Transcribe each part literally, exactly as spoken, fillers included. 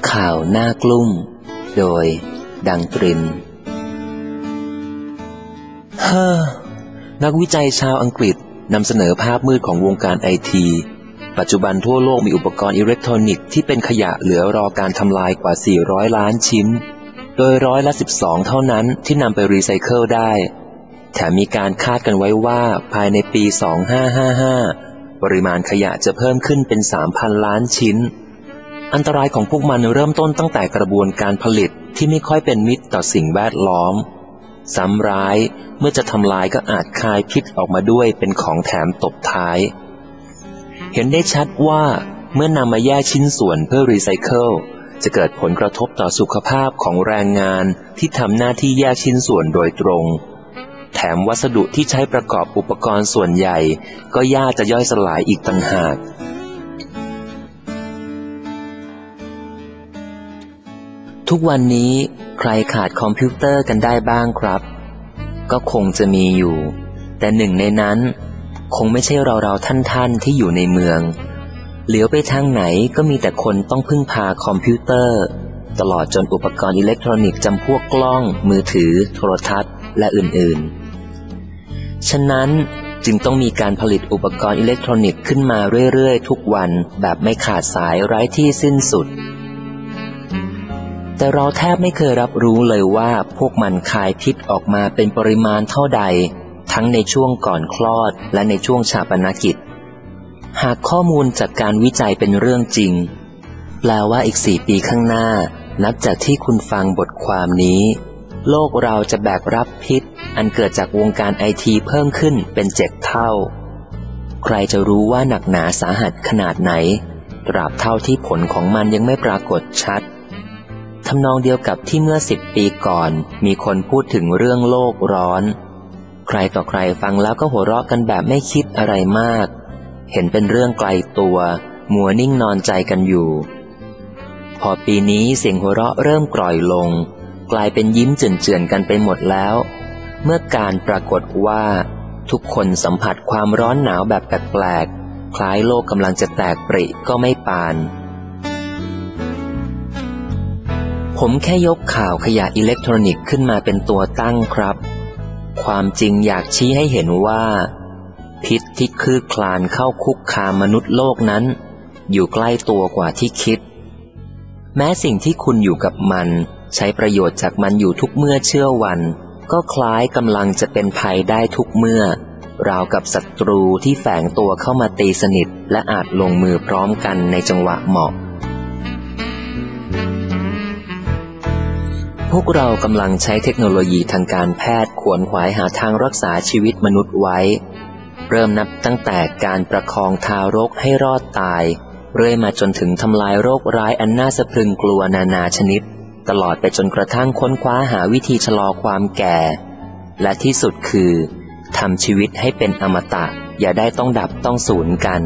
ข่าวหน้ากลุ้มโดยดังตรินเฮ้อนักวิจัยชาวอังกฤษนำเสนอภาพมืดของวงการไอทีปัจจุบันทั่วโลกมีอุปกรณ์อิเล็กทรอนิกส์ที่เป็นขยะเหลือรอการทำลายกว่าสี่ร้อยล้านชิ้นโดยร้อยละสิบสองเท่านั้นที่นำไปรีไซเคิลได้แถมมีการคาดกันไว้ว่าภายในปีสองพันห้าร้อยห้าสิบห้าปริมาณขยะจะเพิ่มขึ้นเป็น สามพัน ล้านชิ้นอันตรายของพวกมันเริ่มต้นตั้งแต่กระบวนการผลิตที่ไม่ค่อยเป็นมิตรต่อสิ่งแวดล้อมซ้ำร้ายเมื่อจะทำลายก็อาจคายพิษออกมาด้วยเป็นของแถมตบท้ายเห็นได้ชัดว่าเมื่อนำมาแยกชิ้นส่วนเพื่อรีไซเคิลจะเกิดผลกระทบต่อสุขภาพของแรงงานที่ทำหน้าที่แยกชิ้นส่วนโดยตรงแถมวัสดุที่ใช้ประกอบอุปกรณ์ส่วนใหญ่ก็ยากจะย่อยสลายอีกต่างหากทุกวันนี้ใครขาดคอมพิวเตอร์กันได้บ้างครับก็คงจะมีอยู่แต่หนึ่งในนั้นคงไม่ใช่เราๆท่านๆที่อยู่ในเมืองเหลียวไปทางไหนก็มีแต่คนต้องพึ่งพาคอมพิวเตอร์ตลอดจนอุปกรณ์อิเล็กทรอนิกส์จำพวกกล้องมือถือโทรทัศน์และอื่นๆฉะนั้นจึงต้องมีการผลิตอุปกรณ์อิเล็กทรอนิกส์ขึ้นมาเรื่อยๆทุกวันแบบไม่ขาดสายไร้ที่สิ้นสุดแต่เราแทบไม่เคยรับรู้เลยว่าพวกมันคายพิษออกมาเป็นปริมาณเท่าใดทั้งในช่วงก่อนคลอดและในช่วงฌาปนกิจหากข้อมูลจากการวิจัยเป็นเรื่องจริงแปลว่าอีกสี่ปีข้างหน้านับจากที่คุณฟังบทความนี้โลกเราจะแบกรับพิษอันเกิดจากวงการไอทีเพิ่มขึ้นเป็นเจ็ดเท่าใครจะรู้ว่าหนักหนาสาหัสขนาดไหนตราบเท่าที่ผลของมันยังไม่ปรากฏชัดทำนองเดียวกับที่เมื่อสิบปีก่อนมีคนพูดถึงเรื่องโลกร้อนใครต่อใครฟังแล้วก็หัวเราะกันแบบไม่คิดอะไรมากเห็นเป็นเรื่องไกลตัวมัวนิ่งนอนใจกันอยู่พอปีนี้เสียงหัวเราะเริ่มกร่อยลงกลายเป็นยิ้มเจือนๆกันไปหมดแล้วเมื่อการปรากฏว่าทุกคนสัมผัสความร้อนหนาวแบบแปลกๆคล้ายโลกกำลังจะแตกปริก็ไม่ปานผมแค่ยกข่าวขยะอิเล็กทรอนิกส์ขึ้นมาเป็นตัวตั้งครับความจริงอยากชี้ให้เห็นว่าพิษที่คืบคลานเข้าคุกคามมนุษย์โลกนั้นอยู่ใกล้ตัวกว่าที่คิดแม้สิ่งที่คุณอยู่กับมันใช้ประโยชน์จากมันอยู่ทุกเมื่อเชื่อวันก็คล้ายกำลังจะเป็นภัยได้ทุกเมื่อราวกับศัตรูที่แฝงตัวเข้ามาตีสนิทและอาจลงมือพร้อมกันในจังหวะเหมาะพวกเรากำลังใช้เทคโนโลยีทางการแพทย์ขวนขวายหาทางรักษาชีวิตมนุษย์ไว้เริ่มนับตั้งแต่การประคองทารกให้รอดตายเรื่อยมาจนถึงทำลายโรคร้ายอันน่าสะพรึงกลัวนานาชนิดตลอดไปจนกระทั่งค้นคว้าหาวิธีชะลอความแก่และที่สุดคือทำชีวิตให้เป็นอมตะอย่าได้ต้องดับต้องสูญกัน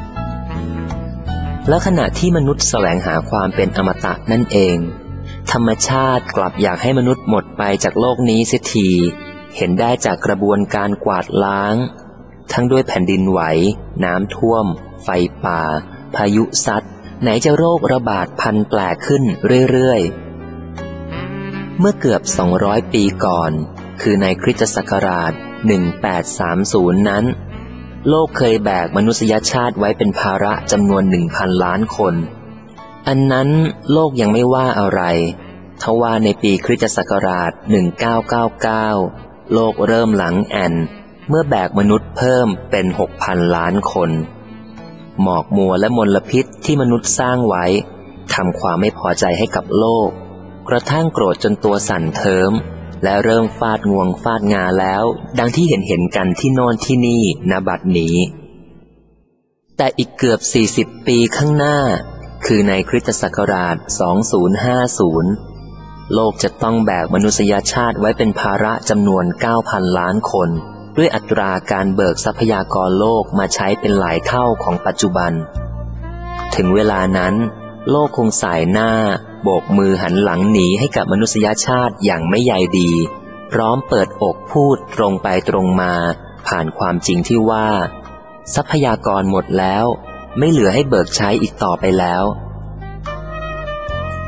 และขณะที่มนุษย์แสวงหาความเป็นอมตะนั่นเองธรรมชาติกลับอยากให้มนุษย์หมดไปจากโลกนี้เสียทีเห็นได้จากกระบวนการกวาดล้างทั้งด้วยแผ่นดินไหวน้ำท่วมไฟป่าพายุซัดไหนจะโรคระบาดพันแปลกขึ้นเรื่อยๆเมื่อเกือบสองร้อยปีก่อนคือในคริสตศักราชหนึ่งพันแปดร้อยสามสิบนั้นโลกเคยแบกมนุษยชาติไว้เป็นภาระจำนวน หนึ่งพัน ล้านคนอันนั้นโลกยังไม่ว่าอะไรทว่าในปีคริสตศักราชหนึ่งพันเก้าร้อยเก้าสิบเก้าโลกเริ่มหลังแอนเมื่อแบกมนุษย์เพิ่มเป็น หกพัน ล้านคนหมอกมัวและมลพิษที่มนุษย์สร้างไว้ทำความไม่พอใจให้กับโลกกระทั่งโกรธจนตัวสั่นเทิมและเริ่มฟาดงวงฟาดงาแล้วดังที่เห็นเห็นกันที่โน่นที่นี่ณบัดนี้แต่อีกเกือบสี่สิบปีข้างหน้าคือในคริสตศักราชสองพันห้าสิบโลกจะต้องแบกมนุษยชาติไว้เป็นภาระจำนวน เก้าพัน ล้านคนด้วยอัตราการเบิกทรัพยากรโลกมาใช้เป็นหลายเท่าของปัจจุบันถึงเวลานั้นโลกคงสายหน้าโบกมือหันหลังหนีให้กับมนุษยชาติอย่างไม่ใยดีพร้อมเปิดอกพูดตรงไปตรงมาผ่านความจริงที่ว่าทรัพยากรหมดแล้วไม่เหลือให้เบิกใช้อีกต่อไปแล้ว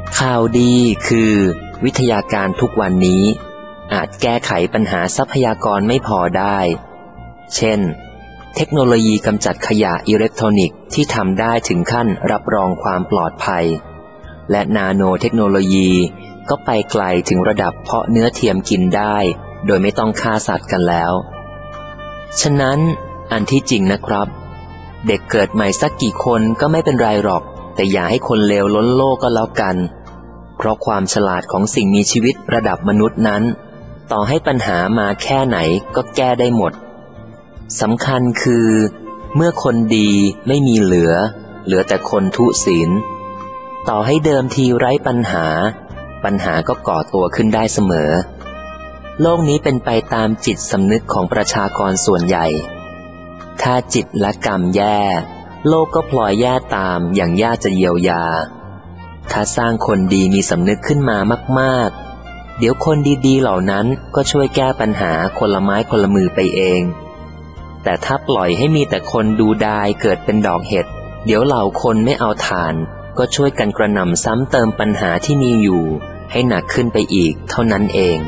ข่าวดีคือวิทยาการทุกวันนี้อาจแก้ไขปัญหาทรัพยากรไม่พอได้เช่นเทคโนโลยีกำจัดขยะอิเล็กทรอนิกส์ที่ทำได้ถึงขั้นรับรองความปลอดภัยและนาโนเทคโนโลยีก็ไปไกลถึงระดับเพาะเนื้อเทียมกินได้โดยไม่ต้องฆ่าสัตว์กันแล้วฉะนั้นอันที่จริงนะครับเด็กเกิดใหม่สักกี่คนก็ไม่เป็นไรหรอกแต่อย่าให้คนเลวล้นโลกก็แล้วกันเพราะความฉลาดของสิ่งมีชีวิตระดับมนุษย์นั้นต่อให้ปัญหามาแค่ไหนก็แก้ได้หมดสำคัญคือเมื่อคนดีไม่มีเหลือเหลือแต่คนทุศีลต่อให้เดิมทีไร้ปัญหาปัญหาก็ก่อตัวขึ้นได้เสมอโลกนี้เป็นไปตามจิตสำนึกของประชากรส่วนใหญ่ถ้าจิตและกรรมแย่โลกก็พลอยแย่ตามอย่างยากจะเยียวยาถ้าสร้างคนดีมีสำนึกขึ้นมามากๆเดี๋ยวคนดีๆเหล่านั้นก็ช่วยแก้ปัญหาคนละไม้คนละมือไปเองแต่ถ้าปล่อยให้มีแต่คนดูดายเกิดเป็นดอกเห็ดเดี๋ยวเหล่าคนไม่เอาทานก็ช่วยกันกระหน่ำซ้ำเติมปัญหาที่มีอยู่ให้หนักขึ้นไปอีกเท่านั้นเอง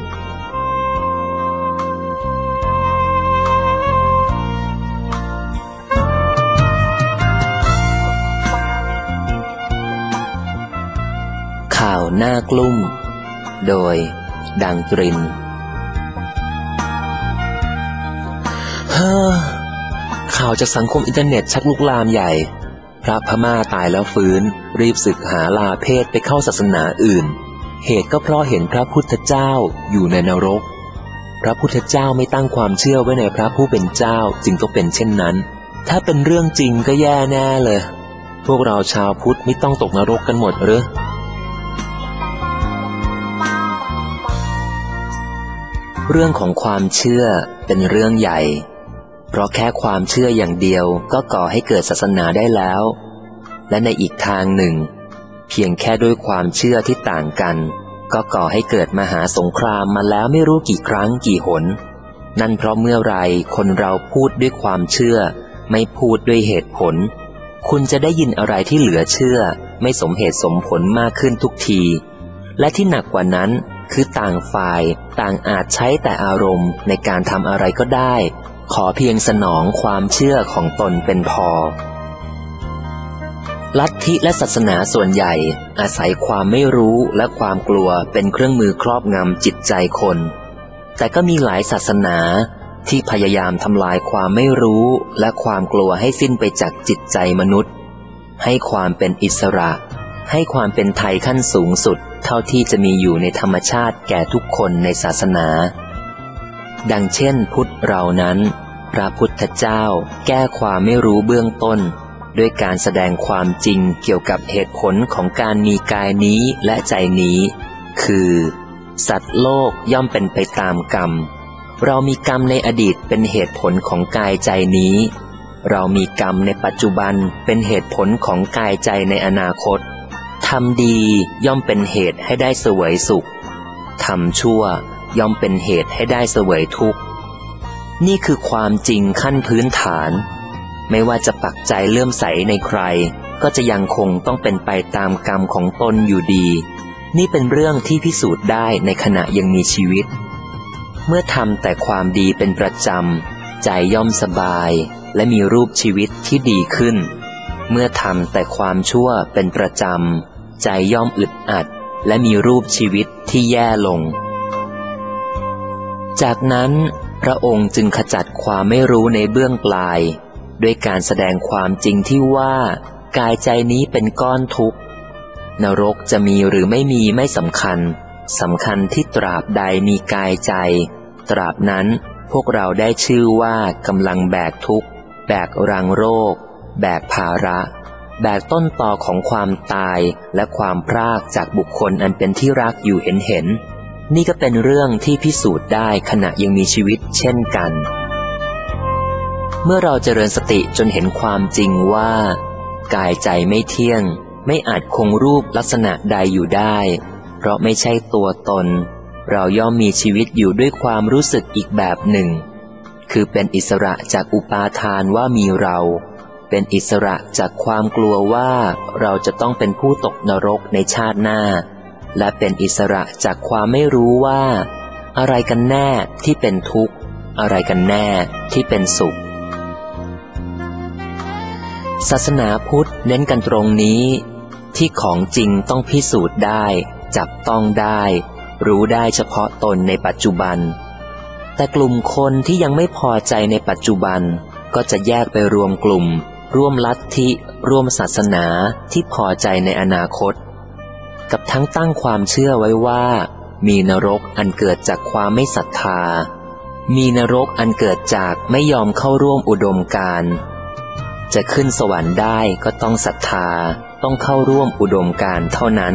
ข่าวหน้ากลุ้มโดยดังตรินเฮ้อข่าวจากสังคมอินเทอร์เน็ตชักลุกลามใหญ่พระพม่าตายแล้วฟื้นรีบสึกหาลาเพศไปเข้าศาสนาอื่นเหตุก็เพราะเห็นพระพุทธเจ้าอยู่ในนรกพระพุทธเจ้าไม่ตั้งความเชื่อไว้ในพระผู้เป็นเจ้าจึงต้องเป็นเช่นนั้นถ้าเป็นเรื่องจริงก็แย่แน่เลยพวกเราชาวพุทธไม่ต้องตกนรกกันหมดหรือเรื่องของความเชื่อเป็นเรื่องใหญ่เพราะแค่ความเชื่ออย่างเดียวก็ก่อให้เกิดศาสนาได้แล้วและในอีกทางหนึ่งเพียงแค่ด้วยความเชื่อที่ต่างกันก็ก่อให้เกิดมหาสงครามมาแล้วไม่รู้กี่ครั้งกี่หนนั่นเพราะเมื่อไรคนเราพูดด้วยความเชื่อไม่พูดด้วยเหตุผลคุณจะได้ยินอะไรที่เหลือเชื่อไม่สมเหตุสมผลมากขึ้นทุกทีและที่หนักกว่านั้นคือต่างฝ่ายต่างอาจใช้แต่อารมณ์ในการทำอะไรก็ได้ขอเพียงสนองความเชื่อของตนเป็นพอลัทธิและศาสนาส่วนใหญ่อาศัยความไม่รู้และความกลัวเป็นเครื่องมือครอบงำจิตใจคนแต่ก็มีหลายศาสนาที่พยายามทำลายความไม่รู้และความกลัวให้สิ้นไปจากจิตใจมนุษย์ให้ความเป็นอิสระให้ความเป็นไทยขั้นสูงสุดเท่าที่จะมีอยู่ในธรรมชาติแก่ทุกคนในศาสนาดังเช่นพุทธเรานั้นพระพุทธเจ้าแก้ความไม่รู้เบื้องต้นด้วยการแสดงความจริงเกี่ยวกับเหตุผลของการมีกายนี้และใจนี้คือสัตว์โลกย่อมเป็นไปตามกรรมเรามีกรรมในอดีตเป็นเหตุผลของกายใจนี้เรามีกรรมในปัจจุบันเป็นเหตุผลของกายใจในอนาคตทำดีย่อมเป็นเหตุให้ได้เสวยสุขทำชั่วย่อมเป็นเหตุให้ได้เสวยทุกข์นี่คือความจริงขั้นพื้นฐานไม่ว่าจะปักใจเลื่อมใสในใครก็จะยังคงต้องเป็นไปตามกรรมของตนอยู่ดีนี่เป็นเรื่องที่พิสูจน์ได้ในขณะยังมีชีวิตเมื่อทำแต่ความดีเป็นประจำใจย่อมสบายและมีรูปชีวิตที่ดีขึ้นเมื่อทำแต่ความชั่วเป็นประจำใจย่อมอึดอัดและมีรูปชีวิตที่แย่ลงจากนั้นพระองค์จึงขจัดความไม่รู้ในเบื้องปลายด้วยการแสดงความจริงที่ว่ากายใจนี้เป็นก้อนทุกข์นรกจะมีหรือไม่มีไม่สำคัญสำคัญที่ตราบใดมีกายใจตราบนั้นพวกเราได้ชื่อว่ากำลังแบกทุกข์แบกรังโรคแบกภาระแบกต้นตอของความตายและความพรากจากบุคคลอันเป็นที่รักอยู่เห็นเห็นนี่ก็เป็นเรื่องที่พิสูจน์ได้ขณะยังมีชีวิตเช่นกันเมื่อเราเจริญสติจนเห็นความจริงว่ากายใจไม่เที่ยงไม่อาจคงรูปลักษณะใดอยู่ได้เพราะไม่ใช่ตัวตนเราย่อมมีชีวิตอยู่ด้วยความรู้สึกอีกแบบหนึ่งคือเป็นอิสระจากอุปาทานว่ามีเราเป็นอิสระจากความกลัวว่าเราจะต้องเป็นผู้ตกนรกในชาติหน้าและเป็นอิสระจากความไม่รู้ว่าอะไรกันแน่ที่เป็นทุกข์อะไรกันแน่ที่เป็นสุขศาสนาพุทธเน้นกันตรงนี้ที่ของจริงต้องพิสูจน์ได้จับต้องได้รู้ได้เฉพาะตนในปัจจุบันแต่กลุ่มคนที่ยังไม่พอใจในปัจจุบันก็จะแยกไปรวมกลุ่มร่วมลัทธิร่วมศาสนาที่พอใจในอนาคตกับทั้งตั้งความเชื่อไว้ว่ามีนรกอันเกิดจากความไม่ศรัทธามีนรกอันเกิดจากไม่ยอมเข้าร่วมอุดมการณ์จะขึ้นสวรรค์ได้ก็ต้องศรัทธาต้องเข้าร่วมอุดมการณ์เท่านั้น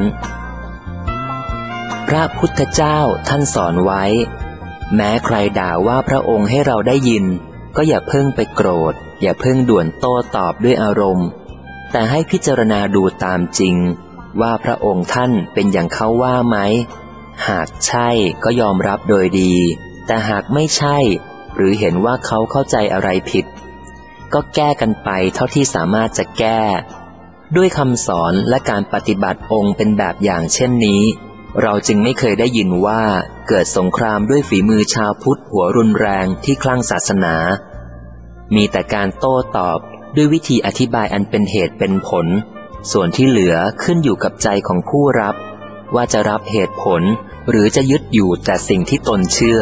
พระพุทธเจ้าท่านสอนไว้แม้ใครด่าว่าพระองค์ให้เราได้ยินก็อย่าเพิ่งไปโกรธอย่าเพิ่งด่วนโต้ตอบด้วยอารมณ์แต่ให้พิจารณาดูตามจริงว่าพระองค์ท่านเป็นอย่างเขาว่าไหมหากใช่ก็ยอมรับโดยดีแต่หากไม่ใช่หรือเห็นว่าเขาเข้าใจอะไรผิดก็แก้กันไปเท่าที่สามารถจะแก้ด้วยคำสอนและการปฏิบัติองค์เป็นแบบอย่างเช่นนี้เราจึงไม่เคยได้ยินว่าเกิดสงครามด้วยฝีมือชาวพุทธหัวรุนแรงที่คลั่งศาสนามีแต่การโต้ตอบด้วยวิธีอธิบายอันเป็นเหตุเป็นผลส่วนที่เหลือขึ้นอยู่กับใจของผู้รับว่าจะรับเหตุผลหรือจะยึดอยู่แต่สิ่งที่ตนเชื่อ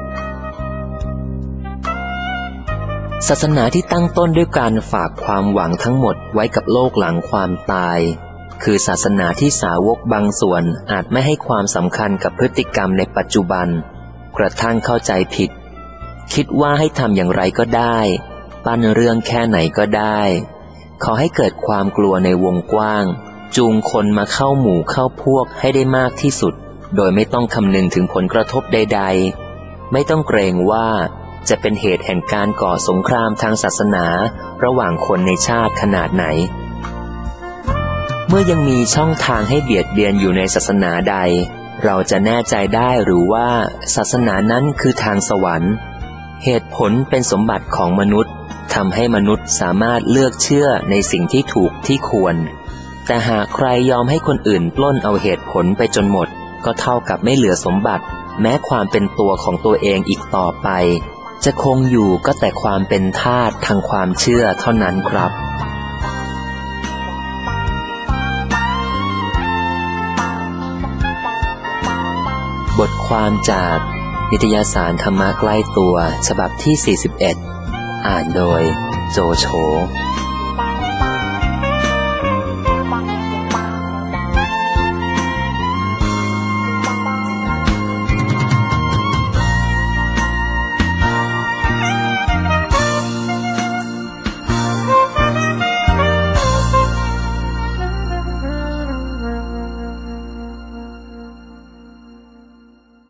ศาสนาที่ตั้งต้นด้วยการฝากความหวังทั้งหมดไว้กับโลกหลังความตายคือศาสนาที่สาวกบางส่วนอาจไม่ให้ความสำคัญกับพฤติกรรมในปัจจุบันกระทั่งเข้าใจผิดคิดว่าให้ทำอย่างไรก็ได้ปั้นเรื่องแค่ไหนก็ได้ขอให้เกิดความกลัวในวงกว้างจูงคนมาเข้าหมู่เข้าพวกให้ได้มากที่สุดโดยไม่ต้องคำนึงถึงผลกระทบใดๆไม่ต้องเกรงว่าจะเป็นเหตุแห่งการก่อสงครามทางศาสนาระหว่างคนในชาติขนาดไหนเมื่อยังมีช่องทางให้เบียดเบียนอยู่ในศาสนาใดเราจะแน่ใจได้หรือว่าศาสนานั้นคือทางสวรรค์เหตุผลเป็นสมบัติของมนุษย์ทำให้มนุษย์สามารถเลือกเชื่อในสิ่งที่ถูกที่ควรแต่หากใครยอมให้คนอื่นปล้นเอาเหตุผลไปจนหมดก็เท่ากับไม่เหลือสมบัติแม้ความเป็นตัวของตัวเองอีกต่อไปจะคงอยู่ก็แต่ความเป็นทาสทางความเชื่อเท่านั้นครับบทความจากนิตยสารธรรมะใกล้ตัวฉบับที่สี่สิบเอ็ดอ่านโดยโจโฉ